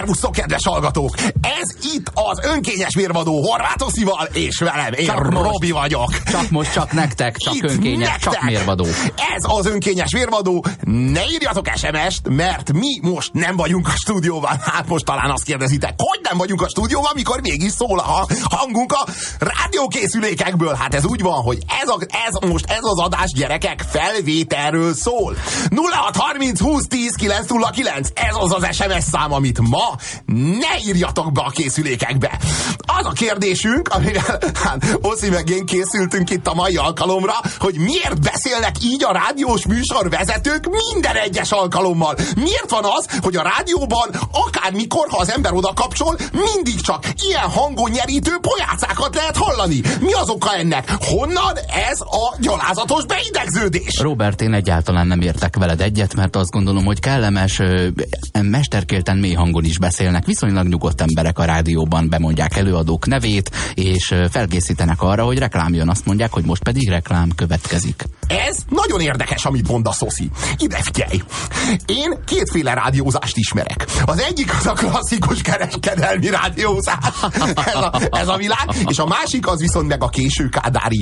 Szervusztok, kedves hallgatók! Ez itt az önkényes mérvadó Horváth Oszival és velem. Én Robi vagyok. Csak most, csak nektek, csak itt önkényes, nektek. Csak mérvadó. Ez az önkényes mérvadó. Ne írjatok SMS-t, mert mi most nem vagyunk a stúdióban. Hát most talán azt kérdezitek, hogy nem vagyunk a stúdióban, mikor mégis szól a hangunk a rádiókészülékekből. Hát ez úgy van, hogy ez az adás, gyerekek, felvételről szól. 0630 20 10 909. Ez az SMS szám, amit ma ne írjatok be a készülékekbe. Az a kérdésünk, amivel Oszi meg én készültünk itt a mai alkalomra, hogy miért beszélnek így a rádiós műsorvezetők minden egyes alkalommal? Miért van az, hogy a rádióban akármikor, ha az ember oda kapcsol, mindig csak ilyen hangon nyerítő pojácákat lehet hallani? Mi az oka ennek? Honnan ez a gyalázatos beidegződés? Robert, én egyáltalán nem értek veled egyet, mert azt gondolom, hogy kellemes, mesterkélten mély hangon is beszélnek. Viszonylag nyugodt emberek a rádióban, bemondják előadók nevét, és felkészítenek arra, hogy reklám jön. Azt mondják, hogy most pedig reklám következik. Ez nagyon érdekes, amit mondasz, Oszi. Ide figyelj! Én kétféle rádiózást ismerek. Az egyik az a klasszikus kereskedelmi rádiózás. Ez a világ. És a másik az viszont meg a későkádári,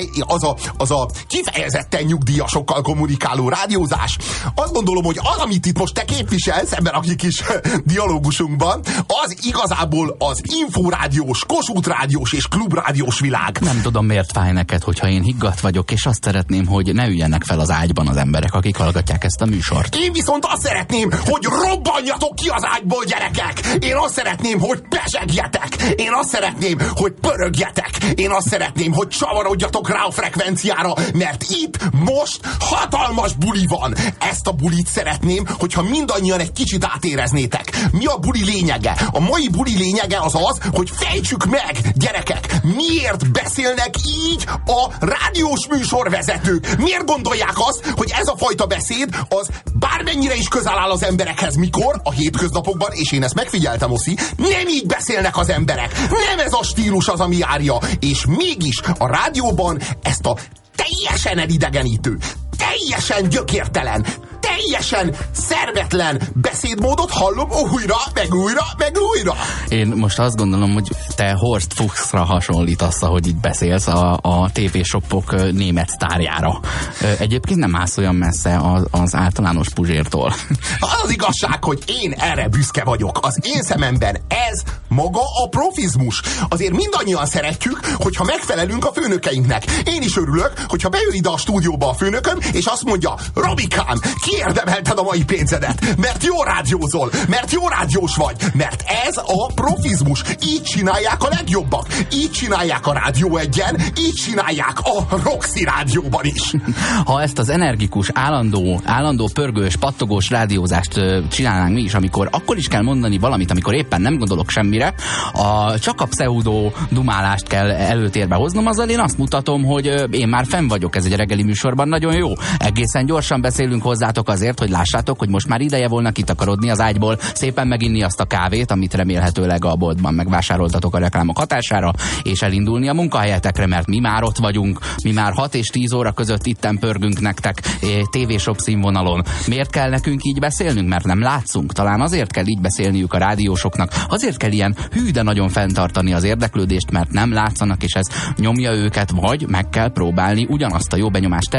az a kifejezetten nyugdíjasokkal kommunikáló rádiózás. Azt gondolom, hogy az, amit itt most te képviselsz ebben a kis dialógusunkban, az igazából az inforádiós, Kossuth-rádiós és klubrádiós világ. Nem tudom, miért fáj neked, hogyha én higgadt vagyok, és azt szeretném, hogy ne üljenek fel az ágyban az emberek, akik hallgatják ezt a műsort. Én viszont azt szeretném, hogy robbanjatok ki az ágyból, gyerekek! Én azt szeretném, hogy pesegjetek! Én azt szeretném, hogy pörögjetek! Én azt szeretném, hogy csavarodjatok rá a frekvenciára, mert itt most hatalmas buli van! Ezt a bulit szeretném, hogyha mindannyian egy kicsit átéreznétek. Mi a buli lényege? A mai buli lényege az, hogy fejtsük meg, gyerekek, miért beszélnek így a rádiós műsorvezetők? Miért gondolják azt, hogy ez a fajta beszéd az bármennyire is közel áll az emberekhez, mikor a hétköznapokban, és én ezt megfigyeltem, Oszi, nem így beszélnek az emberek. Nem ez a stílus az, ami járja. És mégis a rádióban ezt a teljesen elidegenítő, teljesen gyökértelen, teljesen szervetlen beszédmódot hallom újra, meg újra, meg újra. Én most azt gondolom, hogy te Horst Fuchsra hasonlítasz, ahogy így beszélsz a TV-shopok német sztárjára. Egyébként nem állsz olyan messze az általános Puzsértól. Az igazság, hogy én erre büszke vagyok. Az én szememben ez maga a profizmus. Azért mindannyian szeretjük, hogyha megfelelünk a főnökeinknek. Én is örülök, hogyha bejön ide a stúdióba a főnököm, és azt mondja, Robikám, kiérdemelted a mai pénzedet, mert jó rádiózol, mert jó rádiós vagy, mert ez a profizmus. Így csinálják a legjobbak. Így csinálják a Rádió Egyen, így csinálják a Roxy rádióban is. Ha ezt az energikus, állandó pörgős, pattogós rádiózást csinálnánk mi is, amikor akkor is kell mondani valamit, amikor éppen nem gondolok semmire, csak a pseudo dumálást kell előtérbe hoznom, azzal én azt mutatom, hogy én már fenn vagyok, ez egy reggeli műsorban nagyon jó. Egészen gyorsan beszélünk hozzátok azért, hogy lássátok, hogy most már ideje volna kitakarodni az ágyból, szépen meginni azt a kávét, amit remélhetőleg a boltban megvásároltatok a reklámok hatására, és elindulni a munkahelyetekre, mert mi már ott vagyunk, mi már 6 és 10 óra között itten pörgünk nektek TV-shop színvonalon. Miért kell nekünk így beszélnünk? Mert nem látszunk. Talán azért kell így beszélniük a rádiósoknak, azért kell ilyen hű, de nagyon fenntartani az érdeklődést, mert nem látszanak, és ez nyomja őket, vagy meg kell próbálni ugyanazt a jó benyomást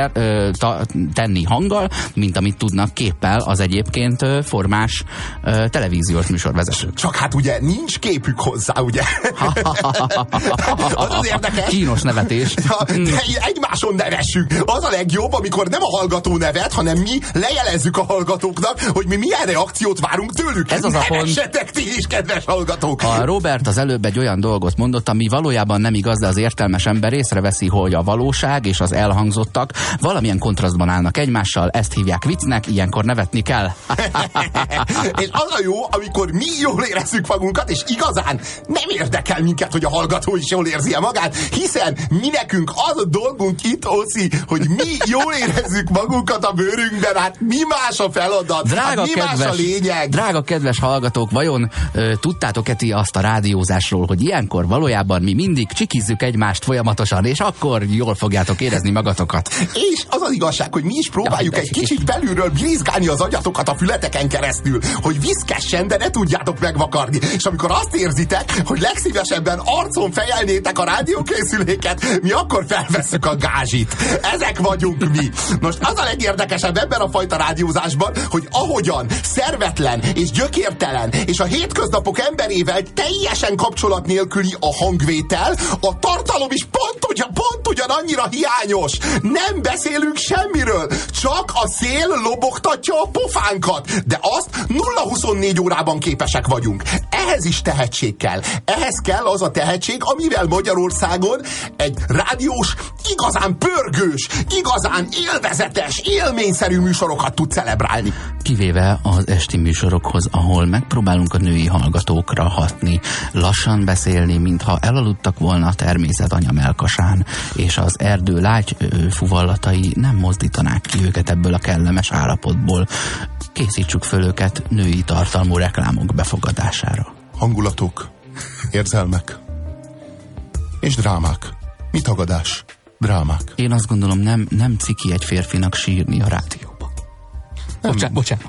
tenni hanggal, mint amit tudnak képpel az egyébként formás televíziós műsorvezetők. Csak hát ugye nincs képük hozzá, ugye? Az érdekes. Kínos nevetés. De egymáson nevessük. Az a legjobb, amikor nem a hallgató nevet, hanem mi lejelezzük a hallgatóknak, hogy mi milyen reakciót várunk tőlük. Ez az a pont. Nevessetek ti is, kedves hallgatók! A Robert az előbb egy olyan dolgot mondott, ami valójában nem igaz, de az értelmes ember észreveszi, hogy a valóság és az elhangzottak valamilyen kontrasztban állnak egymással, ezt hívják viccnek, ilyenkor nevetni kell. És az a jó, amikor mi jól érezzük magunkat, és igazán nem érdekel minket, hogy a hallgató is jól érzi magát, hiszen mi nekünk az a dolgunk itt, Oszi, hogy mi jól érezzük magunkat a bőrünkben, hát mi más a feladat, mi más a lényeg. Drága kedves hallgatók, vajon tudtátok-e ti azt a rádiózásról, hogy ilyenkor valójában mi mindig csikizzük egymást folyamatosan, és akkor jól fogjátok érezni magatokat. És az az igazság, hogy mi is próbáljuk egy kicsit belülről valamivel birizgálni az agyatokat a fületeken keresztül, hogy viszkessen, de ne tudjátok megvakarni. És amikor azt érzitek, hogy legszívesebben arcon fejelnétek a rádiókészüléket, mi akkor felvesszük a gázsit. Ezek vagyunk mi. Most az a legérdekesebb ebben a fajta rádiózásban, hogy ahogyan szervetlen és gyökértelen és a hétköznapok emberével teljesen kapcsolat nélküli a hangvétel, a tartalom is pont ugyanannyira hiányos. Nem beszélünk semmiről, csak a szél lobogtatja a pofánkat, de azt 0-24 órában képesek vagyunk. Ehhez is tehetség kell. Ehhez kell az a tehetség, amivel Magyarországon egy rádiós, igazán pörgős, igazán élvezetes, élményszerű műsorokat tud celebrálni. Kivéve az esti műsorokhoz, ahol megpróbálunk a női hallgatókra hatni, lassan beszélni, mintha elaludtak volna a természet anyamelkasán, és az erdő lágy fuvallatai nem mozdítanák ki őket ebből a kellemes állapotból. Készítsük föl őket női tartalmú reklámok befogadására. Hangulatok, érzelmek és drámák. Mi tagadás? Drámák. Én azt gondolom, nem ciki egy férfinak sírni a rádióban. Bocsánat.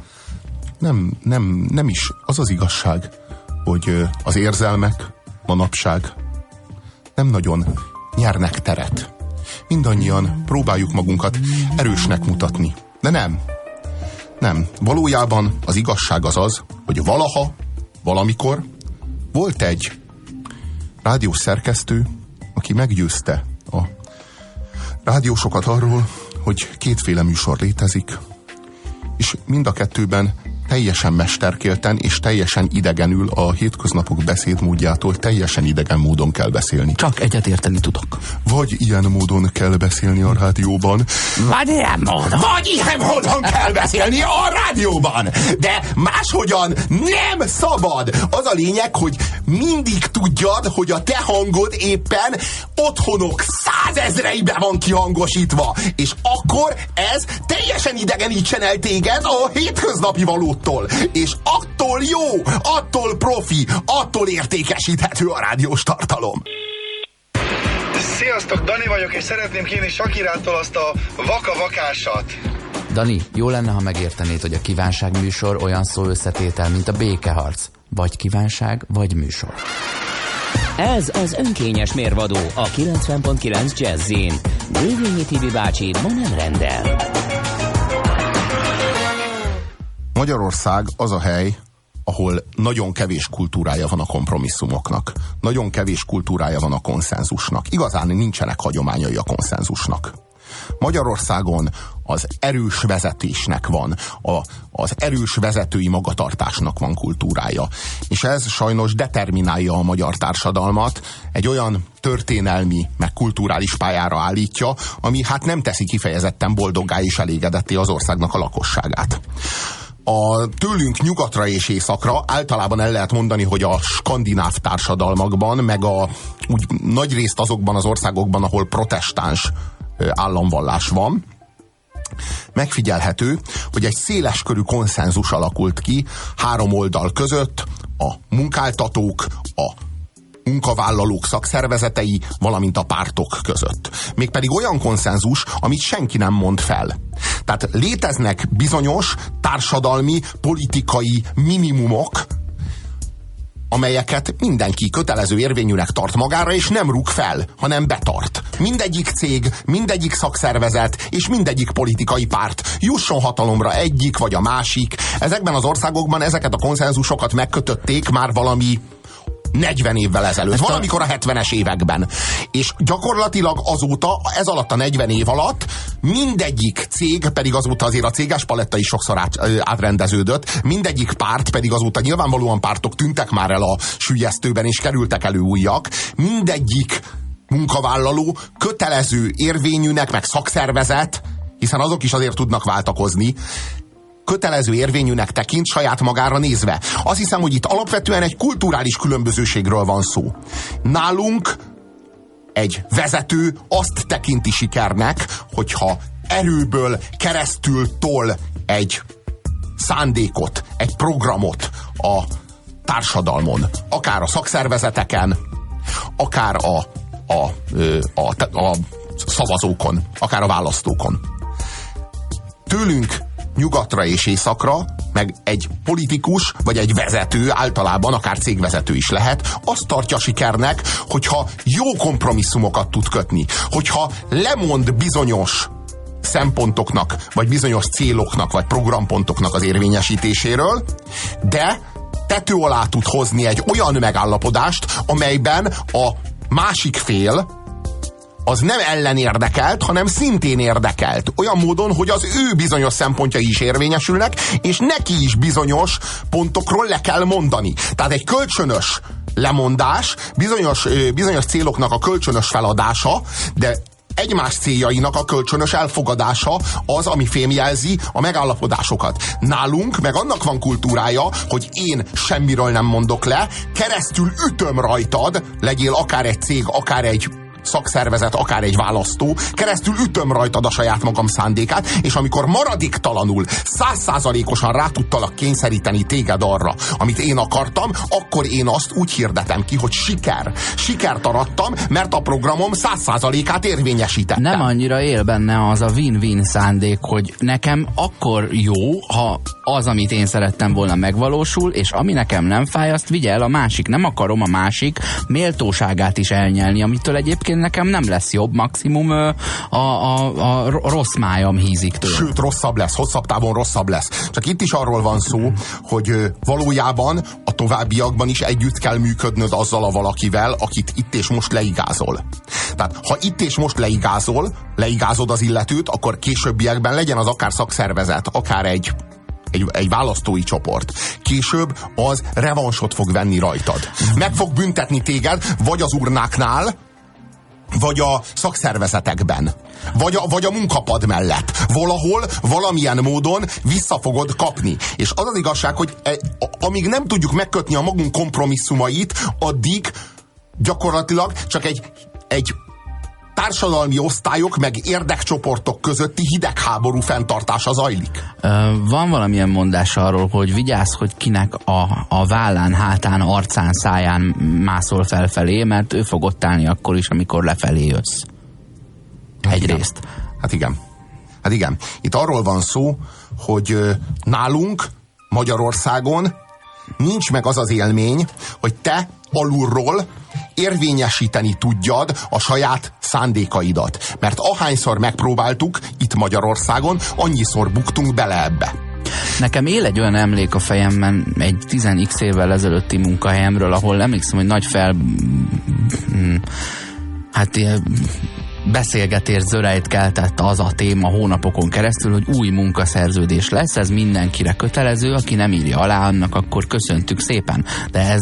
Nem is. Az az igazság, hogy az érzelmek manapság nem nagyon nyernek teret. Mindannyian próbáljuk magunkat erősnek mutatni. De nem. Valójában az igazság az, hogy valaha, valamikor volt egy rádiós szerkesztő, aki meggyőzte a rádiósokat arról, hogy kétféle műsor létezik, és mind a kettőben teljesen mesterkélten és teljesen idegenül a hétköznapok beszédmódjától teljesen idegen módon kell beszélni. Csak egyetérteni tudok. Vagy ilyen módon kell beszélni a rádióban. Vagy ilyen módon kell beszélni a rádióban. De máshogyan nem szabad. Az a lényeg, hogy mindig tudjad, hogy a te hangod éppen otthonok 100 000-eibe van kihangosítva. És akkor ez teljesen idegenítsen el téged a hétköznapi valótól. És attól jó, attól profi, attól értékesíthető a rádiós tartalom. Sziasztok, Dani vagyok, és szeretném kérni Sakirától azt a vaka-vakásat. Dani, jó lenne, ha megértenéd, hogy a kívánságműsor olyan szó összetétel, mint a békeharc. Vagy kívánság, vagy műsor. Ez az önkényes mérvadó a 90.9 Jazzin. Dévényi Tibi bácsi ma nem rendel. Magyarország az a hely, ahol nagyon kevés kultúrája van a kompromisszumoknak. Nagyon kevés kultúrája van a konszenzusnak. Igazán nincsenek hagyományai a konszenzusnak. Magyarországon az erős vezetésnek van, az erős vezetői magatartásnak van kultúrája. És ez sajnos determinálja a magyar társadalmat, egy olyan történelmi, meg kulturális pályára állítja, ami hát nem teszi kifejezetten boldoggá és elégedetté az országnak a lakosságát. A tőlünk nyugatra és északra általában el lehet mondani, hogy a skandináv társadalmakban, meg úgy nagy részt azokban az országokban, ahol protestáns államvallás van, megfigyelhető, hogy egy széleskörű konszenzus alakult ki 3 oldal között, a munkáltatók, a munkavállalók szakszervezetei, valamint a pártok között. Mégpedig olyan konszenzus, amit senki nem mond fel. Tehát léteznek bizonyos társadalmi, politikai minimumok, amelyeket mindenki kötelező érvényűnek tart magára, és nem rúg fel, hanem betart. Mindegyik cég, mindegyik szakszervezet és mindegyik politikai párt jusson hatalomra egyik vagy a másik. Ezekben az országokban ezeket a konszenzusokat megkötötték már valami 40 évvel ezelőtt, valamikor a 70-es években. És gyakorlatilag azóta, ez alatt a 40 év alatt mindegyik cég, pedig azóta azért a céges paletta is sokszor átrendeződött, mindegyik párt, pedig azóta nyilvánvalóan pártok tűntek már el a süllyesztőben, és kerültek elő újak, mindegyik munkavállaló kötelező érvényűnek, meg szakszervezet, hiszen azok is azért tudnak váltakozni, kötelező érvényűnek tekint saját magára nézve. Azt hiszem, hogy itt alapvetően egy kulturális különbözőségről van szó. Nálunk egy vezető azt tekinti sikernek, hogyha erőből keresztül tol egy szándékot, egy programot a társadalmon, akár a szakszervezeteken, akár a szavazókon, akár a választókon. Tőlünk nyugatra és északra, meg egy politikus, vagy egy vezető, általában akár cégvezető is lehet, azt tartja sikernek, hogyha jó kompromisszumokat tud kötni. Hogyha lemond bizonyos szempontoknak, vagy bizonyos céloknak, vagy programpontoknak az érvényesítéséről, de tető alá tud hozni egy olyan megállapodást, amelyben a másik fél az nem ellenérdekelt, hanem szintén érdekelt. Olyan módon, hogy az ő bizonyos szempontjai is érvényesülnek, és neki is bizonyos pontokról le kell mondani. Tehát egy kölcsönös lemondás, bizonyos céloknak a kölcsönös feladása, de egymás céljainak a kölcsönös elfogadása az, ami fémjelzi a megállapodásokat. Nálunk meg annak van kultúrája, hogy én semmiről nem mondok le, keresztül ütöm rajtad, legyél akár egy cég, akár egy szakszervezet, akár egy választó, keresztül ütöm rajtad a saját magam szándékát, és amikor maradéktalanul 100%-osan rá tudtalak kényszeríteni téged arra, amit én akartam, akkor én azt úgy hirdetem ki, hogy siker. Sikert arattam, mert a programom 100%-át érvényesítettem. Nem annyira él benne az a win-win szándék, hogy nekem akkor jó, ha az, amit én szerettem volna, megvalósul, és ami nekem nem fáj, azt vigye el a másik. Nem akarom a másik méltóságát is elnyelni, amitől egyébként nekem nem lesz jobb, maximum a rossz májam hízik tőle. Sőt, rosszabb lesz, hosszabb távon rosszabb lesz. Csak itt is arról van szó, hogy valójában a továbbiakban is együtt kell működnöd azzal a valakivel, akit itt és most leigázol. Tehát, ha itt és most leigázod az illetőt, akkor későbbiekben legyen az akár szakszervezet, akár egy választói csoport. Később az revansot fog venni rajtad. Meg fog büntetni téged, vagy az urnáknál, vagy a szakszervezetekben, vagy a munkapad mellett. Valahol, valamilyen módon vissza fogod kapni. És az az igazság, hogy amíg nem tudjuk megkötni a magunk kompromisszumait, addig gyakorlatilag csak egy társadalmi osztályok meg érdekcsoportok közötti hidegháború fenntartása zajlik. Van valamilyen mondás arról, hogy vigyázz, hogy kinek a vállán, hátán, arcán, száján mászol felfelé, mert ő fog ott állni akkor is, amikor lefelé jössz. Egyrészt. Hát igen. Itt arról van szó, hogy nálunk, Magyarországon nincs meg az az élmény, hogy te alulról érvényesíteni tudjad a saját szándékaidat. Mert ahányszor megpróbáltuk itt Magyarországon, annyiszor buktunk bele ebbe. Nekem él egy olyan emlék a fejemben egy 10x évvel ezelőtti munkahelyemről, ahol emlékszem, hogy nagy beszélgetés zörejt keltett az a téma hónapokon keresztül, hogy új munkaszerződés lesz, ez mindenkire kötelező, aki nem írja alá, annak akkor köszöntük szépen. De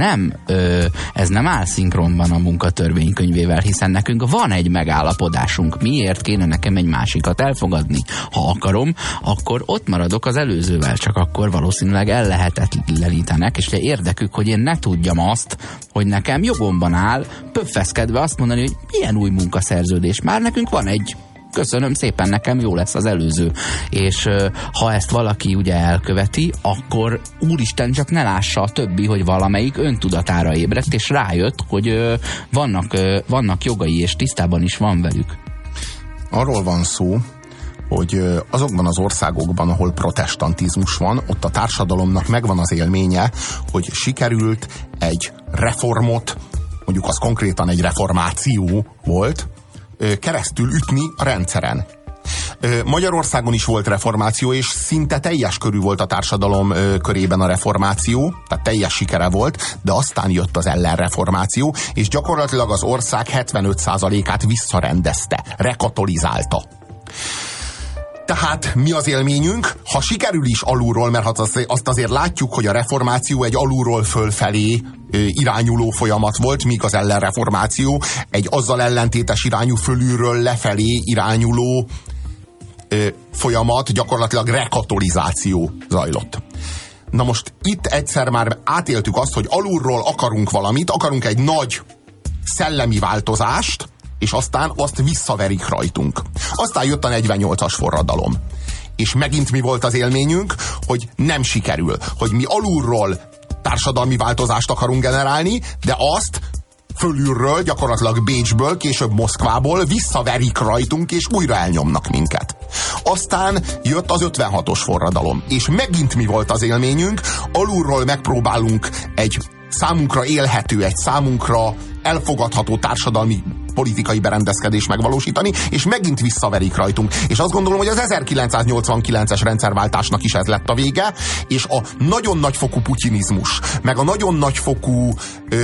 ez nem áll szinkronban a munkatörvénykönyvével, hiszen nekünk van egy megállapodásunk. Miért kéne nekem egy másikat elfogadni? Ha akarom, akkor ott maradok az előzővel, csak akkor valószínűleg ellehetetlenítenek, és érdekük, hogy én ne tudjam azt, hogy nekem jogomban áll pöffeszkedve azt mondani, hogy milyen új munkaszerződés. Már nekünk van egy, köszönöm szépen, nekem jó lesz az előző. És ha ezt valaki ugye elköveti, akkor úristen, csak ne lássa a többi, hogy valamelyik öntudatára ébredt, és rájött, hogy vannak jogai, és tisztában is van velük. Arról van szó, hogy azokban az országokban, ahol protestantizmus van, ott a társadalomnak megvan az élménye, hogy sikerült egy reformot, mondjuk az konkrétan egy reformáció volt, keresztül ütni a rendszeren. Magyarországon is volt reformáció, és szinte teljes körű volt a társadalom körében a reformáció, tehát teljes sikere volt, de aztán jött az ellenreformáció, és gyakorlatilag az ország 75%-át visszarendezte, rekatolizálta. Tehát mi az élményünk? Ha sikerül is alulról, mert azt azért látjuk, hogy a reformáció egy alulról fölfelé irányuló folyamat volt, míg az ellenreformáció egy azzal ellentétes irányú fölülről lefelé irányuló folyamat, gyakorlatilag rekatolizáció zajlott. Na most itt egyszer már átéltük azt, hogy alulról akarunk valamit, akarunk egy nagy szellemi változást, és aztán azt visszaverik rajtunk. Aztán jött a 48-as forradalom. És megint mi volt az élményünk, hogy nem sikerül, hogy mi alulról társadalmi változást akarunk generálni, de azt fölülről, gyakorlatilag Bécsből, később Moszkvából visszaverik rajtunk, és újra elnyomnak minket. Aztán jött az 56-os forradalom, és megint mi volt az élményünk? Alulról megpróbálunk egy számunkra élhető, egy számunkra elfogadható társadalmi politikai berendezkedést megvalósítani, és megint visszaverik rajtunk. És azt gondolom, hogy az 1989-es rendszerváltásnak is ez lett a vége, és a nagyon nagyfokú putyinizmus, meg a nagyon nagyfokú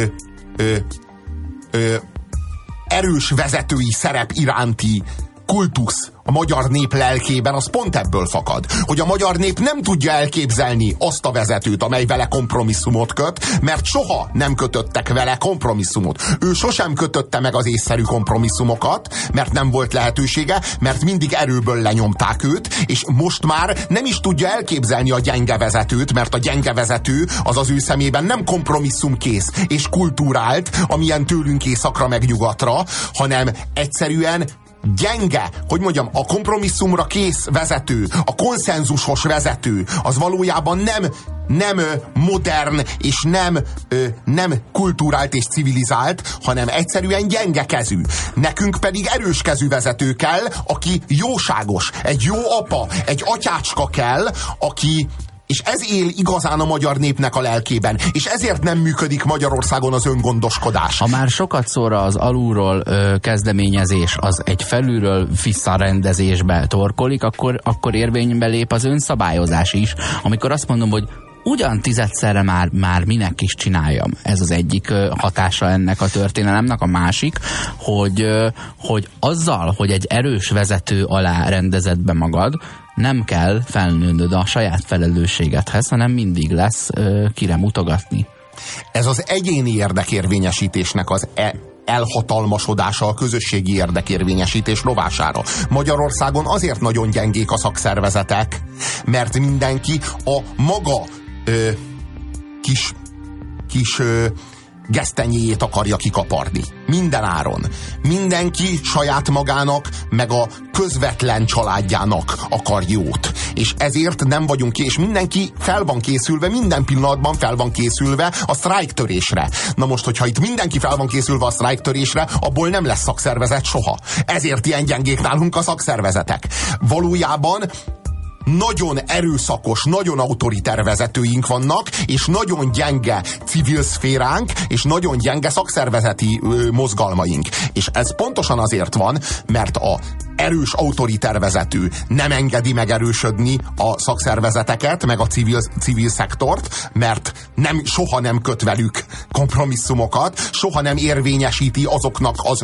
erős vezetői szerep iránti kultusz a magyar nép lelkében, az pont ebből fakad, hogy a magyar nép nem tudja elképzelni azt a vezetőt, amely vele kompromisszumot köt, mert soha nem kötöttek vele kompromisszumot. Ő sosem kötötte meg az észszerű kompromisszumokat, mert nem volt lehetősége, mert mindig erőből lenyomták őt, és most már nem is tudja elképzelni a gyenge vezetőt, mert a gyenge vezető az ő szemében nem kompromisszumkész és kultúrált, amilyen tőlünk északra meg nyugatra, hanem egyszerűen gyenge, hogy mondjam, a kompromisszumra kész vezető, a konszenzusos vezető, az valójában nem modern és nem kulturált és civilizált, hanem egyszerűen gyenge kezű. Nekünk pedig erős kezű vezető kell, aki jóságos, egy jó apa, egy atyácska kell, aki... És ez él igazán a magyar népnek a lelkében. És ezért nem működik Magyarországon az öngondoskodás. Ha már sokat szóra az alulról kezdeményezés, az egy felülről visszarendezésbe torkolik, akkor érvénybe lép az önszabályozás is. Amikor azt mondom, hogy ugyan tizedszerre már minek is csináljam. Ez az egyik hatása ennek a történelemnek. A másik, hogy azzal, hogy egy erős vezető alá rendezed be magad, nem kell felnőnöd a saját felelősségedhez, hanem mindig lesz kire mutogatni. Ez az egyéni érdekérvényesítésnek az elhatalmasodása a közösségi érdekérvényesítés rovására. Magyarországon azért nagyon gyengék a szakszervezetek, mert mindenki a maga kis gesztenyéjét akarja kikaparni. Minden áron. Mindenki saját magának, meg a közvetlen családjának akar jót. És ezért nem vagyunk ki, és mindenki fel van készülve, minden pillanatban fel van készülve a sztrájktörésre. Na most, hogyha itt mindenki fel van készülve a sztrájktörésre, abból nem lesz szakszervezet soha. Ezért ilyen gyengék nálunk a szakszervezetek. Valójában nagyon erőszakos, nagyon autoriter vezetőink vannak, és nagyon gyenge civil szféránk, és nagyon gyenge szakszervezeti mozgalmaink. És ez pontosan azért van, mert a erős autoriter vezető nem engedi megerősödni a szakszervezeteket, meg a civil szektort, mert soha nem köt velük kompromisszumokat, soha nem érvényesíti azoknak az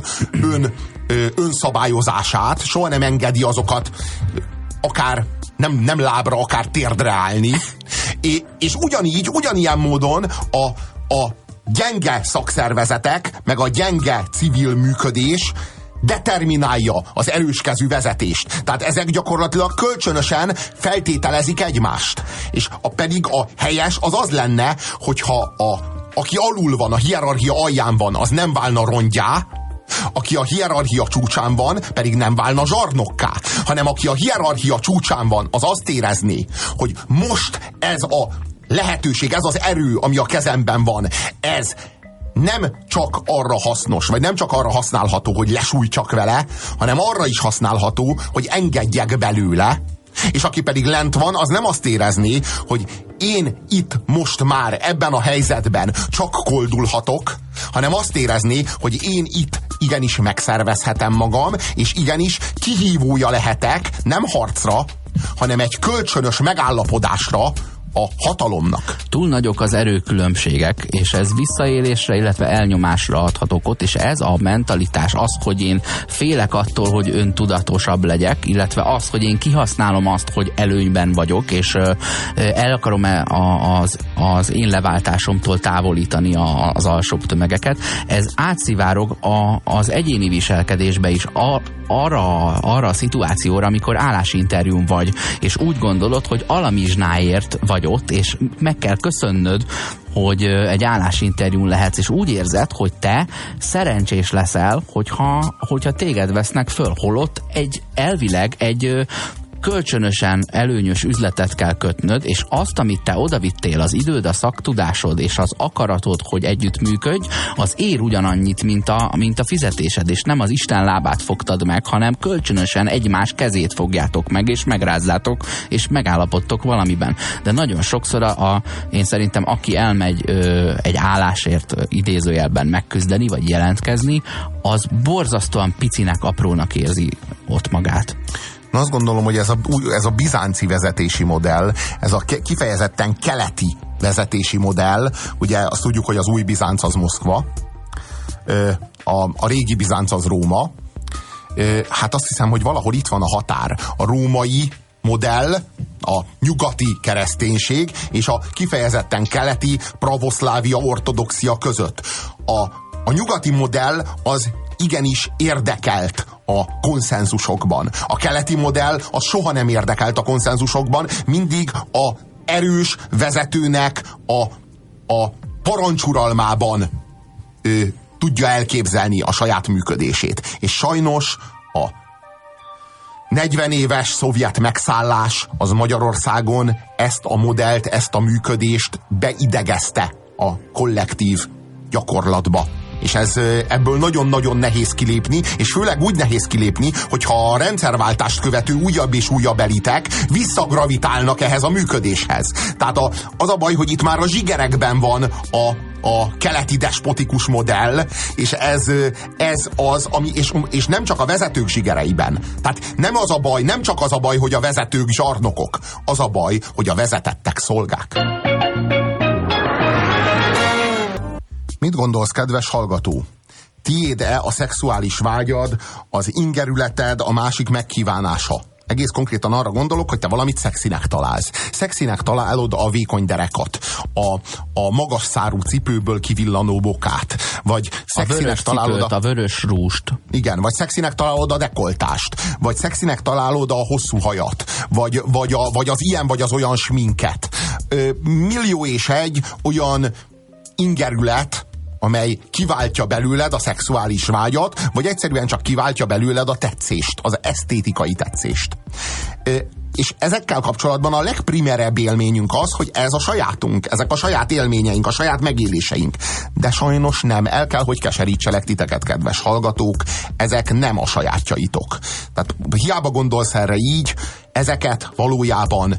önszabályozását, soha nem engedi azokat akár nem lábra, akár térdre állni. És ugyanilyen módon a gyenge szakszervezetek, meg a gyenge civil működés determinálja az erőskezű vezetést. Tehát ezek gyakorlatilag kölcsönösen feltételezik egymást. És pedig a helyes az lenne, hogyha aki alul van, a hierarchia alján van, az nem válna rongyá, aki a hierarchia csúcsán van, pedig nem válna zsarnokká, hanem aki a hierarchia csúcsán van, az azt érezné, hogy most ez a lehetőség, ez az erő, ami a kezemben van, ez nem csak arra hasznos, vagy nem csak arra használható, hogy lesújtsak vele, hanem arra is használható, hogy engedjek belőle, és aki pedig lent van, az nem azt érezné, hogy én itt most már ebben a helyzetben csak koldulhatok, hanem azt érezné, hogy én itt igenis megszervezhetem magam, és igenis kihívója lehetek, nem harcra, hanem egy kölcsönös megállapodásra a hatalomnak. Túl nagyok az erőkülönbségek, és ez visszaélésre, illetve elnyomásra adhat okot, és ez a mentalitás, az, hogy én félek attól, hogy öntudatosabb legyek, illetve az, hogy én kihasználom azt, hogy előnyben vagyok, és el akarom az én leváltásomtól távolítani az alsóbb tömegeket, ez átszivárog az egyéni viselkedésbe is, arra a szituációra, amikor állásinterjún vagy, és úgy gondolod, hogy alamizsnáért vagy ott, és meg kell köszönnöd, hogy egy állásinterjún lehetsz, és úgy érzed, hogy te szerencsés leszel, hogyha téged vesznek föl, holott elvileg egy kölcsönösen előnyös üzletet kell kötnöd, és azt, amit te odavittél, az időd, a szaktudásod és az akaratod, hogy együttműködj, az ér ugyanannyit, mint a fizetésed, és nem az Isten lábát fogtad meg, hanem kölcsönösen egymás kezét fogjátok meg, és megrázzátok, és megállapodtok valamiben. De nagyon sokszor én szerintem, aki elmegy egy állásért idézőjelben megküzdeni, vagy jelentkezni, az borzasztóan picinek, aprónak érzi ott magát. Na, azt gondolom, hogy ez a bizánci vezetési modell, ez a kifejezetten keleti vezetési modell, ugye azt tudjuk, hogy az új Bizánc az Moszkva, a régi Bizánc az Róma, hát azt hiszem, hogy valahol itt van a határ. A római modell, a nyugati kereszténység és a kifejezetten keleti pravoszlávia ortodoxia között. A nyugati modell az igenis érdekelt a konszenzusokban. A keleti modell az soha nem érdekelt a konszenzusokban, mindig a erős vezetőnek a parancsuralmában tudja elképzelni a saját működését. És sajnos a 40 éves szovjet megszállás az Magyarországon ezt a modellt, ezt a működést beidegezte a kollektív gyakorlatba. És ebből nagyon-nagyon nehéz kilépni, és főleg úgy nehéz kilépni, hogyha a rendszerváltást követő újabb és újabb elitek visszagravitálnak ehhez a működéshez. Tehát az a baj, hogy itt már a zsigerekben van a keleti despotikus modell, és ez az, ami, és nem csak a vezetők zsigereiben. Tehát nem csak az a baj, hogy a vezetők zsarnokok, az a baj, hogy a vezetettek szolgák. Mit gondolsz, kedves hallgató? Tiéd-e a szexuális vágyad, az ingerületed, a másik megkívánása? Egész konkrétan arra gondolok, hogy te valamit szexinek találsz. Szexinek találod a vékony derekat, a magas szárú cipőből kivillanó bokát, vagy szexinek találod a vörös rúst. Igen, vagy szexinek találod a dekoltást, vagy szexinek találod a hosszú hajat, vagy az ilyen vagy az olyan sminket. Millió és egy olyan ingerület, amely kiváltja belőled a szexuális vágyat, vagy egyszerűen csak kiváltja belőled a tetszést, az esztétikai tetszést. És ezekkel kapcsolatban a legprimerebb élményünk az, hogy ez a sajátunk, ezek a saját élményeink, a saját megéléseink. De sajnos nem. El kell, hogy keserítselek titeket, kedves hallgatók, ezek nem a sajátjaitok. Tehát hiába gondolsz erre így, ezeket valójában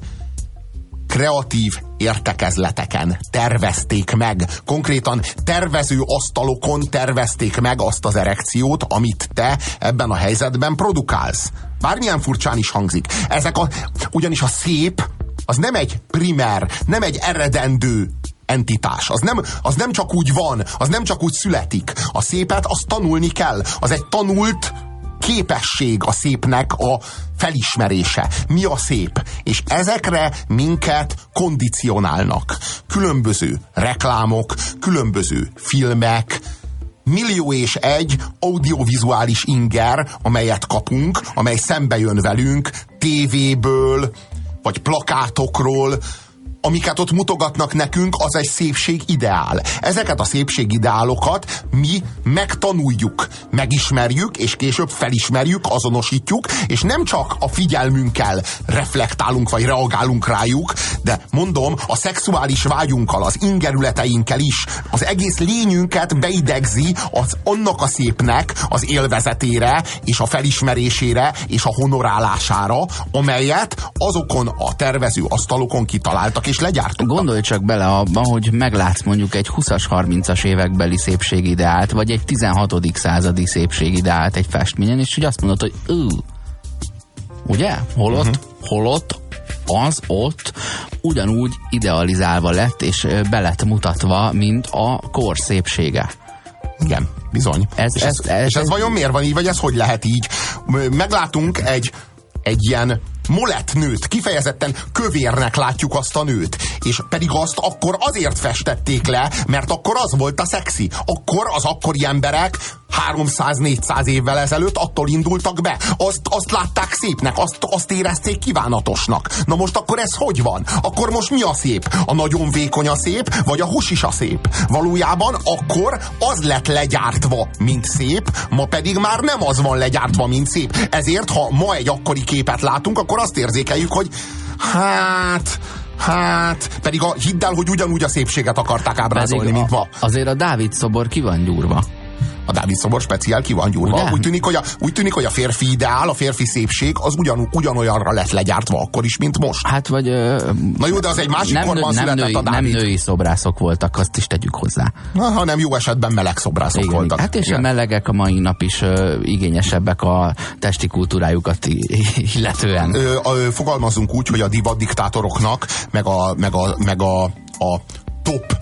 kreatív értekezleteken tervezték meg. Konkrétan tervező asztalokon tervezték meg azt az erekciót, amit te ebben a helyzetben produkálsz. Bármilyen furcsán is hangzik. Ugyanis a szép, az nem egy primer, nem egy eredendő entitás. Az nem csak úgy van, az nem csak úgy születik. A szépet azt tanulni kell. Az egy tanult képesség a szépnek a felismerése. Mi a szép? És ezekre minket kondicionálnak. Különböző reklámok, különböző filmek, millió és egy audiovizuális inger, amelyet kapunk, amely szembe jön velünk tévéből, vagy plakátokról, amiket ott mutogatnak nekünk, az egy szépségideál. Ezeket a szépségideálokat mi megtanuljuk, megismerjük, és később felismerjük, azonosítjuk, és nem csak a figyelmünkkel reflektálunk, vagy reagálunk rájuk, de mondom, a szexuális vágyunkkal, az ingerületeinkkel is, az egész lényünket beidegzi annak a szépnek az élvezetére, és a felismerésére, és a honorálására, amelyet azokon a tervező asztalokon kitaláltak, és legyártottak. Gondolj csak bele abba, hogy meglátsz mondjuk egy 20-as, 30-as évekbeli szépségideált, vagy egy 16. századi szépségideált egy festményen, és úgy azt mondod, hogy ugye? Holott az ott ugyanúgy idealizálva lett, és be lett mutatva, mint a kor szépsége. Igen, bizony. És ez vajon miért van így, vagy ez hogy lehet így? Meglátunk egy ilyen molett nőt, kifejezetten kövérnek látjuk azt a nőt, és pedig azt akkor azért festették le, mert akkor az volt a szexi. Akkor az akkori emberek 300-400 évvel ezelőtt attól indultak be. Azt látták szépnek, azt érezték kívánatosnak. Na most akkor ez hogy van? Akkor most mi a szép? A nagyon vékony a szép, vagy a hús is a szép? Valójában akkor az lett legyártva, mint szép, ma pedig már nem az van legyártva, mint szép. Ezért, ha ma egy akkori képet látunk, akkor akkor azt érzékeljük, hogy pedig hidd el, hogy ugyanúgy a szépséget akarták ábrázolni, mint ma. Azért a Dávid szobor ki van gyúrva. A Dávid szobor speciál ki van gyúrva. Úgy tűnik, hogy a férfi ideál, a férfi szépség az ugyanolyanra lett legyártva akkor is, mint most. Hát vagy... Na jó, de az egy másik korban született a Dávid. Nem női szobrászok voltak, azt is tegyük hozzá. Hanem jó esetben meleg szobrászok voltak. Hát és igen. A melegek a mai nap is igényesebbek a testi kultúrájukat illetően. Fogalmazunk úgy, hogy a divat diktátoroknak, meg a top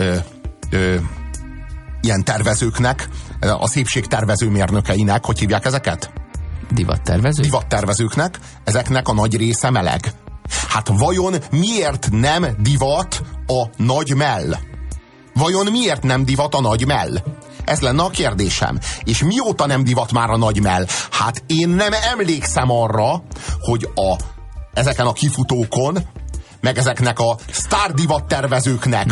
ilyen tervezőknek, a szépségtervező mérnökeinek, hogy hívják ezeket? Divattervező? Divattervezőknek, ezeknek a nagy része meleg. Hát vajon miért nem divat a nagy mell? Vajon miért nem divat a nagy mell? Ez lenne a kérdésem. És mióta nem divat már a nagy mell? Hát én nem emlékszem arra, hogy ezeken a kifutókon, meg ezeknek a sztárdivattervezőknek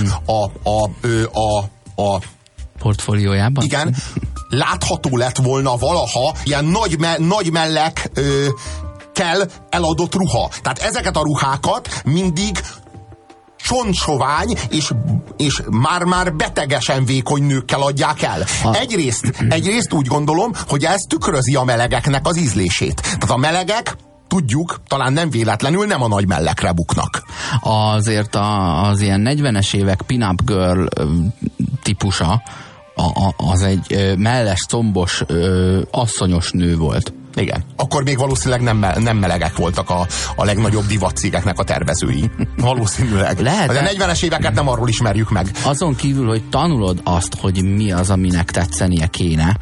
a portfóliójában? Igen, látható lett volna valaha ilyen nagy mellek kell eladott ruha. Tehát ezeket a ruhákat mindig csontsovány és már betegesen vékony nőkkel adják el. Egyrészt úgy gondolom, hogy ez tükrözi a melegeknek az ízlését. Tehát a melegek, tudjuk, talán nem véletlenül nem a nagy mellekre buknak. Azért az ilyen 40-es évek pin-up girl típusa az egy melles, combos, asszonyos nő volt. Igen. Akkor még valószínűleg nem melegek voltak a legnagyobb divatcégeknek a tervezői. Valószínűleg. Lehet. De 40-es éveket nem arról ismerjük meg. Azon kívül, hogy tanulod azt, hogy mi az, aminek tetszenie kéne,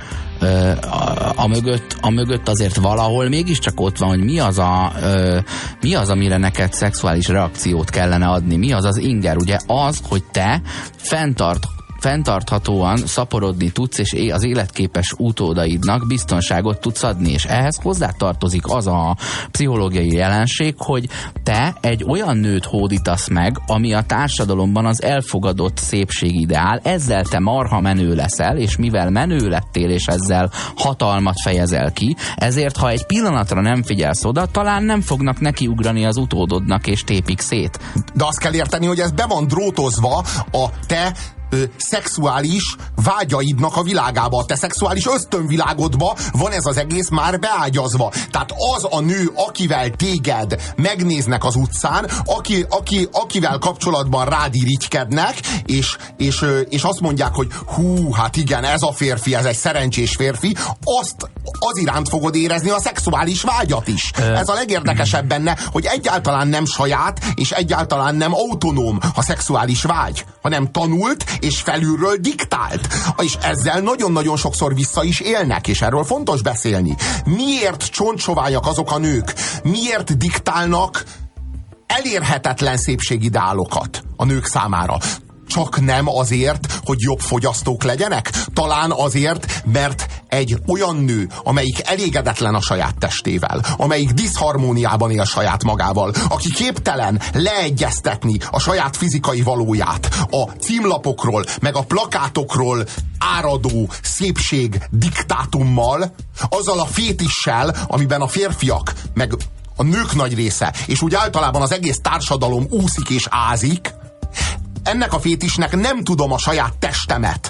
a mögött azért valahol mégiscsak ott van, hogy mi az, amire neked szexuális reakciót kellene adni. Mi az az inger? Ugye az, hogy te fenntarthatóan szaporodni tudsz, és az életképes utódaidnak biztonságot tudsz adni, és ehhez hozzátartozik az a pszichológiai jelenség, hogy te egy olyan nőt hódítasz meg, ami a társadalomban az elfogadott szépségideál, ezzel te marha menő leszel, és mivel menő lettél, és ezzel hatalmat fejezel ki, ezért ha egy pillanatra nem figyelsz oda, talán nem fognak nekiugrani az utódodnak, és tépik szét. De azt kell érteni, hogy ez be van drótozva a te szexuális vágyaidnak a világába, a te szexuális ösztönvilágodba van ez az egész már beágyazva. Tehát az a nő, akivel téged megnéznek az utcán, akivel kapcsolatban rád irigykednek, és azt mondják, hogy hú, hát igen, ez a férfi, ez egy szerencsés férfi, az iránt fogod érezni a szexuális vágyat is. Ez a legérdekesebb benne, hogy egyáltalán nem saját, és egyáltalán nem autonóm a szexuális vágy, hanem tanult, és felülről diktált. És ezzel nagyon-nagyon sokszor vissza is élnek, és erről fontos beszélni. Miért csontsoványak azok a nők? Miért diktálnak elérhetetlen szépségideálokat a nők számára? Csak nem azért, hogy jobb fogyasztók legyenek? Talán azért, mert egy olyan nő, amelyik elégedetlen a saját testével, amelyik diszharmóniában él saját magával, aki képtelen leegyeztetni a saját fizikai valóját a címlapokról, meg a plakátokról áradó szépség diktátummal, azzal a fétissel, amiben a férfiak, meg a nők nagy része, és úgy általában az egész társadalom úszik és ázik, ennek a fétisnek nem tudom a saját testemet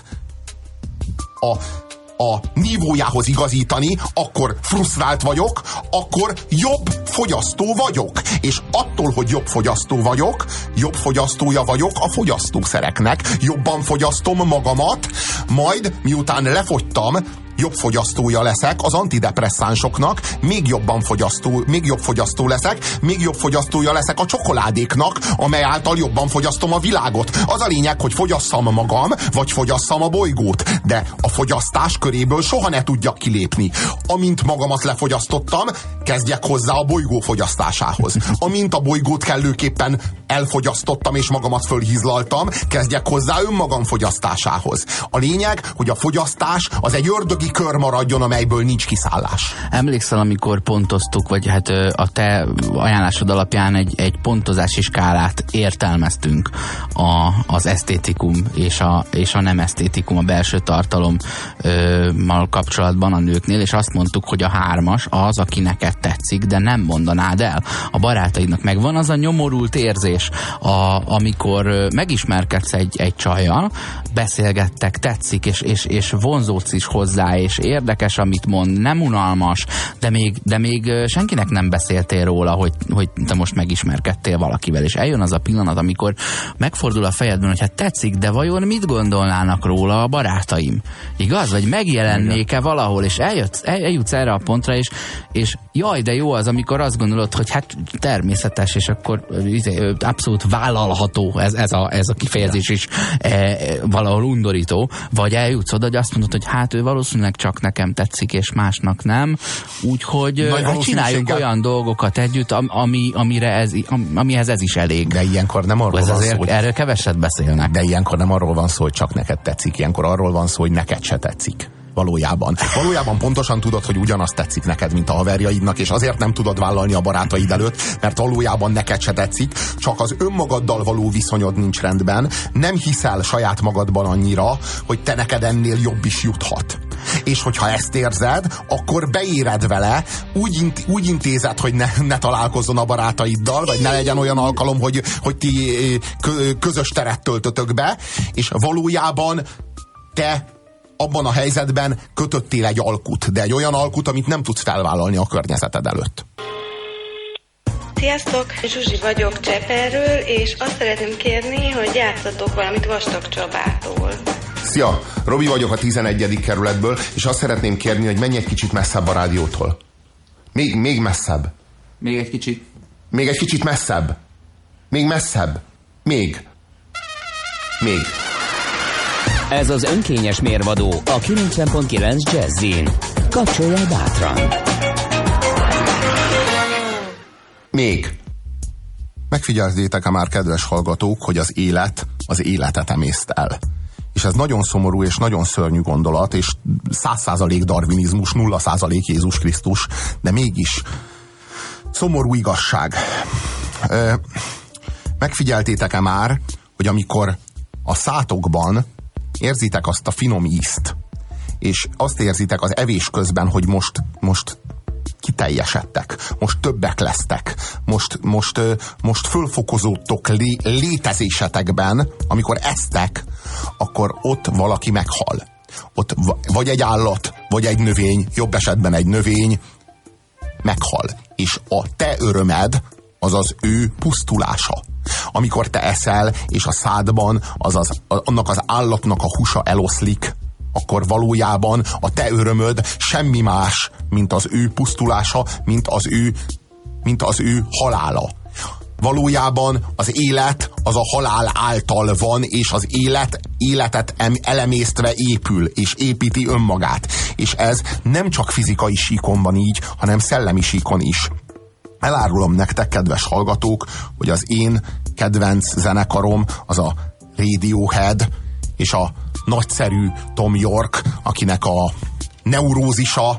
a nívójához igazítani, akkor frusztrált vagyok, akkor jobb fogyasztó vagyok. És attól, hogy jobb fogyasztó vagyok, jobb fogyasztója vagyok a fogyasztószereknek, jobban fogyasztom magamat, majd miután lefogytam, jobb fogyasztója leszek az antidepresszánsoknak, még jobb fogyasztó leszek, még jobb fogyasztója leszek a csokoládéknak, amely által jobban fogyasztom a világot. Az a lényeg, hogy fogyasszam magam, vagy fogyasszam a bolygót, de a fogyasztás köréből soha ne tudjak kilépni. Amint magamat lefogyasztottam, kezdjek hozzá a bolygó fogyasztásához. Amint a bolygót kellőképpen elfogyasztottam és magamat fölhizlaltam, kezdjek hozzá önmagam fogyasztásához. A lényeg, hogy a fogyasztás az egy ördögi kör maradjon, amelyből nincs kiszállás. Emlékszel, amikor pontoztuk, vagy hát a te ajánlásod alapján egy pontozási skálát értelmeztünk az esztétikum és a nem esztétikum, a belső tartalommal kapcsolatban a nőknél, és azt mondtuk, hogy a 3-as az, aki neked tetszik, de nem mondanád el. A barátaidnak megvan az a nyomorult érzés, amikor megismerkedsz egy csajjal, beszélgettek, tetszik, és vonzódsz is hozzá, és érdekes, amit mond, nem unalmas, de még senkinek nem beszéltél róla, hogy te most megismerkedtél valakivel, és eljön az a pillanat, amikor megfordul a fejedben, hogy hát tetszik, de vajon mit gondolnának róla a barátaim? Igaz? Vagy megjelennék-e valahol, és eljutsz erre a pontra, és jaj, de jó az, amikor azt gondolod, hogy hát természetes, és akkor abszolút vállalható ez a kifejezés is valahol undorító, vagy eljutsz oda, hogy azt mondod, hogy hát ő valószínűleg csak nekem tetszik, és másnak nem, úgyhogy hát csináljunk olyan dolgokat együtt, amihez ez is elég. De ilyenkor nem arról van szó, hogy... Erről keveset beszélnek. De ilyenkor nem arról van szó, hogy csak neked tetszik, ilyenkor arról van szó, hogy neked se tetszik. Valójában pontosan tudod, hogy ugyanazt tetszik neked, mint a haverjaidnak, és azért nem tudod vállalni a barátaid előtt, mert valójában neked se tetszik, csak az önmagaddal való viszonyod nincs rendben, nem hiszel saját magadban annyira, hogy te neked ennél jobb is juthat. És hogyha ezt érzed, akkor beéred vele, úgy intézed, hogy ne találkozzon a barátaiddal, vagy ne legyen olyan alkalom, hogy ti közös teret töltötök be, és valójában te abban a helyzetben kötöttél egy alkut, de egy olyan alkut, amit nem tudsz felvállalni a környezeted előtt. Sziasztok, Zsuzsi vagyok Cseperről, és azt szeretném kérni, hogy játszatok valamit Vastag Csabától. Szia, Robi vagyok a 11. kerületből, és azt szeretném kérni, hogy menj egy kicsit messzebb a rádiótól. Még messzebb. Még egy kicsit. Még egy kicsit messzebb. Még messzebb. Még. Ez az önkényes mérvadó a 90.9 Jazzin. Kapcsolja bátran. Még. Megfigyeltétek-e már, kedves hallgatók, hogy az élet az életet emészt el? És ez nagyon szomorú és nagyon szörnyű gondolat, és 100% darwinizmus, 0% Jézus Krisztus, de mégis szomorú igazság. Megfigyeltétek-e már, hogy amikor a szátokban érzitek azt a finom ízt, és azt érzitek az evés közben, hogy most kiteljesedtek, most többek lesztek, most fölfokozódtok létezésetekben, amikor esztek, akkor ott valaki meghal. Ott vagy egy állat, vagy egy növény, jobb esetben egy növény meghal. És a te örömed az az ő pusztulása. Amikor te eszel, és a szádban annak az állatnak a húsa eloszlik, akkor valójában a te örömöd semmi más, mint az ő pusztulása, mint az ő halála. Valójában az élet az a halál által van, és az életet elemésztve épül, és építi önmagát. És ez nem csak fizikai síkon van így, hanem szellemi síkon is. Elárulom nektek, kedves hallgatók, hogy az én kedvenc zenekarom az a Radiohead, és a nagyszerű Tom York, akinek a neurózisa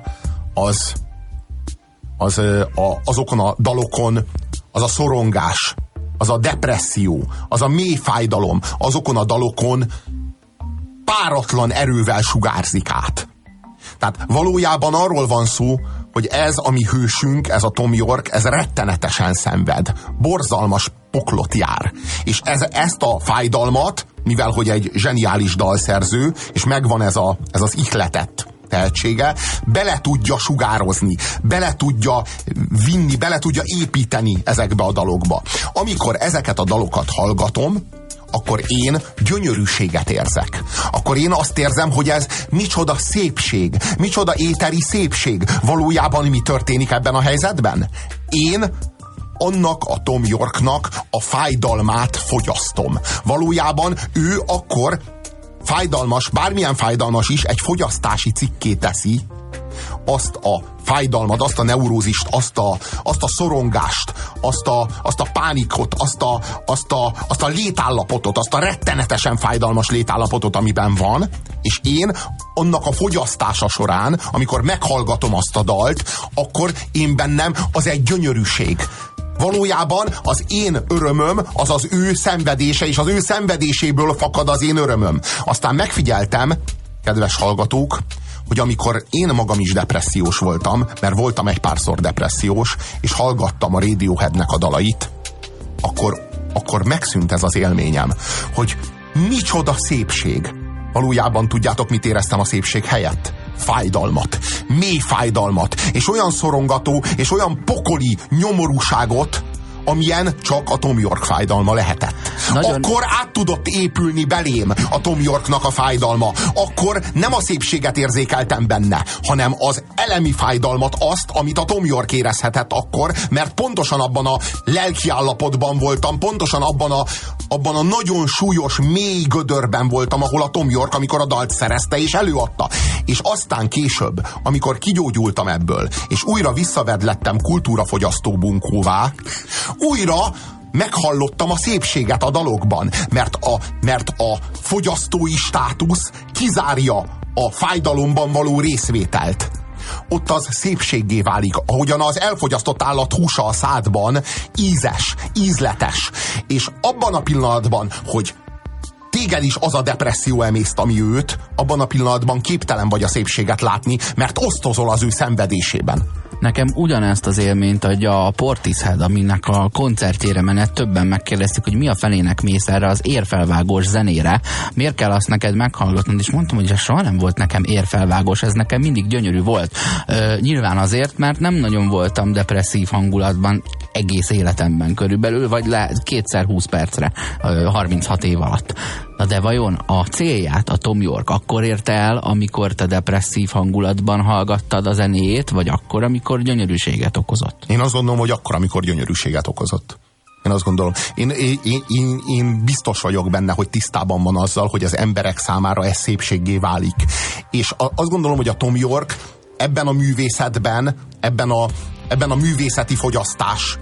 azokon a dalokon, az a szorongás, az a depresszió, az a mély fájdalom, azokon a dalokon páratlan erővel sugárzik át. Tehát valójában arról van szó, hogy ez a mi hősünk, ez a Tom York, ez rettenetesen szenved. Borzalmas poklot jár. És ezt a fájdalmat, mivel hogy egy zseniális dalszerző, és megvan ez az ihletett tehetsége, bele tudja sugározni, bele tudja vinni, bele tudja építeni ezekbe a dalokba. Amikor ezeket a dalokat hallgatom, akkor én gyönyörűséget érzek. Akkor én azt érzem, hogy ez micsoda szépség, micsoda éteri szépség. Valójában mi történik ebben a helyzetben? Én annak a Tom Yorknak a fájdalmát fogyasztom. Valójában ő akkor fájdalmas, bármilyen fájdalmas is, egy fogyasztási cikké teszi, azt a fájdalmat, azt a neurózist, azt a szorongást, azt a pánikot, azt a létállapotot, azt a rettenetesen fájdalmas létállapotot, amiben van, és én annak a fogyasztása során, amikor meghallgatom azt a dalt, akkor én bennem az egy gyönyörűség. Valójában az én örömöm az az ő szenvedése, és az ő szenvedéséből fakad az én örömöm. Aztán megfigyeltem, kedves hallgatók, hogy amikor én magam is depressziós voltam, mert voltam egy párszor depressziós, és hallgattam a Radioheadnek a dalait, akkor megszűnt ez az élményem, hogy micsoda szépség. Valójában tudjátok, mit éreztem a szépség helyett? Fájdalmat. Mély fájdalmat. És olyan szorongató, és olyan pokoli nyomorúságot, amilyen csak a Thom Yorke fájdalma lehetett. Akkor át tudott épülni belém a Thom Yorke-nak a fájdalma. Akkor nem a szépséget érzékeltem benne, hanem az elemi fájdalmat, azt, amit a Thom Yorke érezhetett akkor, mert pontosan abban a lelkiállapotban voltam, pontosan abban a nagyon súlyos, mély gödörben voltam, ahol a Thom Yorke, amikor a dalt szerezte és előadta. És aztán később, amikor kigyógyultam ebből, és újra visszavedlettem kultúrafogyasztó bunkóvá, újra meghallottam a szépséget a dalokban, mert a fogyasztói státusz kizárja a fájdalomban való részvételt. Ott az szépséggé válik, ahogyan az elfogyasztott állat húsa a szádban ízes, ízletes. És abban a pillanatban, hogy téged is az a depresszió emészt, ami őt, abban a pillanatban képtelen vagy a szépséget látni, mert osztozol az ő szenvedésében. Nekem ugyanezt az élményt adja a Portishead, aminek a koncertjére menet többen megkérdezték, hogy mi a felének mész erre az érfelvágós zenére, miért kell azt neked meghallgatnod, és mondtam, hogy ez soha nem volt nekem érfelvágós, ez nekem mindig gyönyörű volt. Nyilván azért, mert nem nagyon voltam depresszív hangulatban egész életemben körülbelül, vagy kétszer 20 percre, 36 év alatt. Na de vajon a célját a Thom Yorke akkor érte el, amikor te depresszív hangulatban hallgattad a zenéjét, vagy akkor, amikor gyönyörűséget okozott? Én azt gondolom, hogy akkor, amikor gyönyörűséget okozott. Én azt gondolom, én biztos vagyok benne, hogy tisztában van azzal, hogy az emberek számára ez szépséggé válik. És azt gondolom, hogy a Thom Yorke ebben a művészetben, ebben a művészeti fogyasztás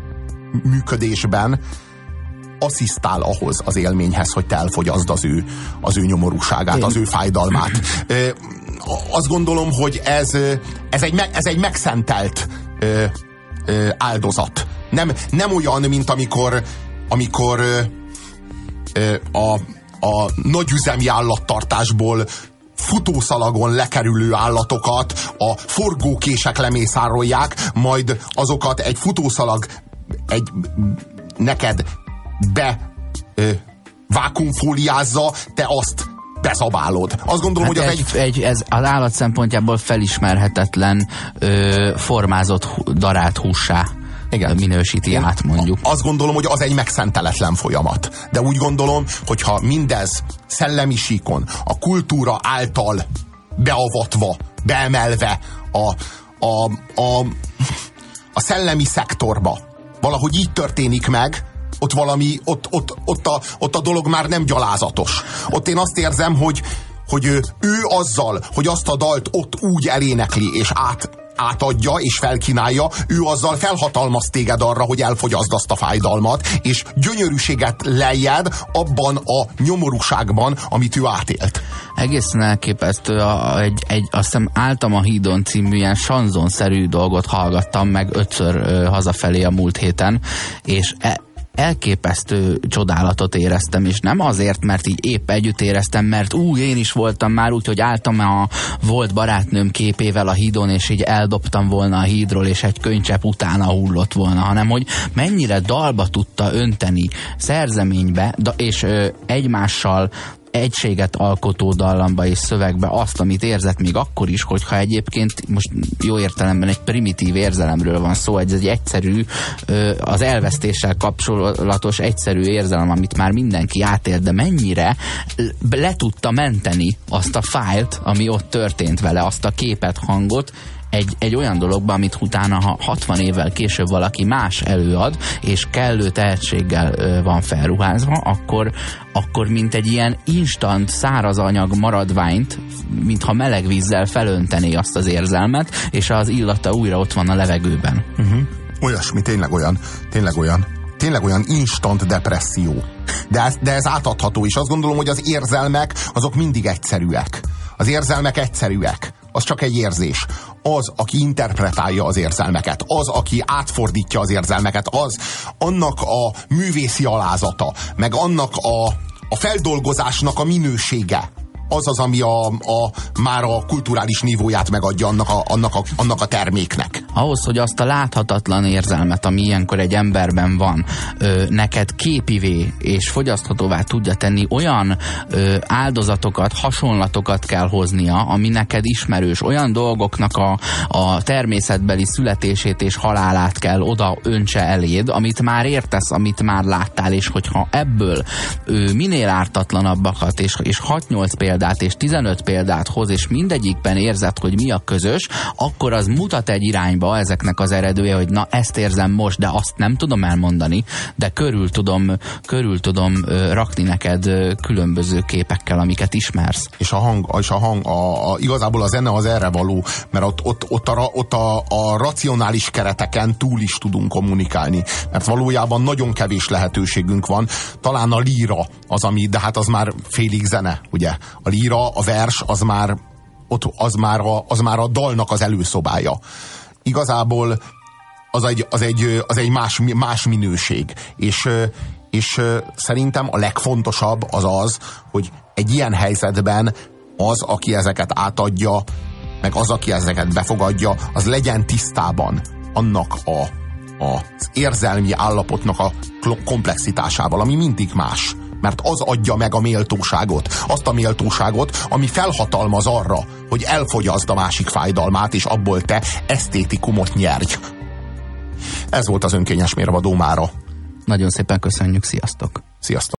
működésben asszisztál ahhoz az élményhez, hogy te elfogyaszd az ő nyomorúságát, az ő fájdalmát. Azt gondolom, hogy ez egy megszentelt áldozat. Nem olyan, mint amikor a nagyüzemi állattartásból futószalagon lekerülő állatokat a forgókések lemészárolják, majd azokat egy futószalag neked vákuumfóliázza, te azt bezabálod. Azt gondolom, hát hogy ez az állat szempontjából felismerhetetlen formázott darált hússá minősíti át, mondjuk. Azt gondolom, hogy az egy megszenteletlen folyamat. De úgy gondolom, hogyha mindez szellemi síkon, a kultúra által beavatva, beemelve a szellemi szektorba valahogy így történik meg, ott a dolog már nem gyalázatos. Ott én azt érzem, hogy ő azzal, hogy azt a dalt ott úgy elénekli, és átadja, és felkínálja, ő azzal felhatalmaz téged arra, hogy elfogyaszd azt a fájdalmat, és gyönyörűséget lejjed abban a nyomorúságban, amit ő átélt. Egészen elképesztő, azt hiszem Álltam a hídon című ilyen sanzonszerű dolgot hallgattam meg 5-ször hazafelé a múlt héten, és elképesztő csodálatot éreztem, és nem azért, mert így épp együtt éreztem, mert én is voltam már úgy, hogy álltam a volt barátnőm képével a hídon, és így eldobtam volna a hídról, és egy könycsepp utána hullott volna, hanem hogy mennyire dalba tudta önteni szerzeménybe, és egymással egységet alkotó dallamba és szövegbe azt, amit érzett még akkor is, hogyha egyébként most jó értelemben egy primitív érzelemről van szó, egy egyszerű, az elvesztéssel kapcsolatos egyszerű érzelem, amit már mindenki átélt, de mennyire le tudta menteni azt a fájlt, ami ott történt vele, azt a képet, hangot, egy olyan dologba, amit utána, ha 60 évvel később valaki más előad, és kellő tehetséggel van felruházva, akkor mint egy ilyen instant szárazanyag maradványt, mintha meleg vízzel felöntené azt az érzelmet, és az illata újra ott van a levegőben. Olyasmi, tényleg olyan instant depresszió. De ez átadható, és azt gondolom, hogy az érzelmek azok mindig egyszerűek. Az érzelmek egyszerűek. Az csak egy érzés. Az, aki interpretálja az érzelmeket, az, aki átfordítja az érzelmeket, az annak a művészi alázata, meg annak a feldolgozásnak a minősége, az, ami már a kulturális nívóját megadja annak a terméknek. Ahhoz, hogy azt a láthatatlan érzelmet, ami ilyenkor egy emberben van, neked képivé és fogyaszthatóvá tudja tenni, olyan áldozatokat, hasonlatokat kell hoznia, ami neked ismerős, olyan dolgoknak a természetbeli születését és halálát kell oda öntse eléd, amit már értesz, amit már láttál, és hogyha ebből minél ártatlanabbakat, és 6-8 példát és 15 példát hoz, és mindegyikben érzed, hogy mi a közös, akkor az mutat egy irányba ezeknek az eredője, hogy na, ezt érzem most, de azt nem tudom elmondani, de körül tudom rakni neked különböző képekkel, amiket ismersz. És a hang, igazából a zene az erre való, mert ott a racionális kereteken túl is tudunk kommunikálni, mert valójában nagyon kevés lehetőségünk van. Talán a líra az, ami, de hát az már félig zene, ugye? A líra, a vers, az már a dalnak az előszobája. Igazából az egy más minőség. És szerintem a legfontosabb az, hogy egy ilyen helyzetben az, aki ezeket átadja, meg az, aki ezeket befogadja, az legyen tisztában annak az érzelmi állapotnak a komplexitásával, ami mindig más. Mert az adja meg a méltóságot. Azt a méltóságot, ami felhatalmaz arra, hogy elfogyaszd a másik fájdalmát, és abból te esztétikumot nyerj. Ez volt az önkényes mérvadó mára. Nagyon szépen köszönjük, sziasztok! Sziasztok!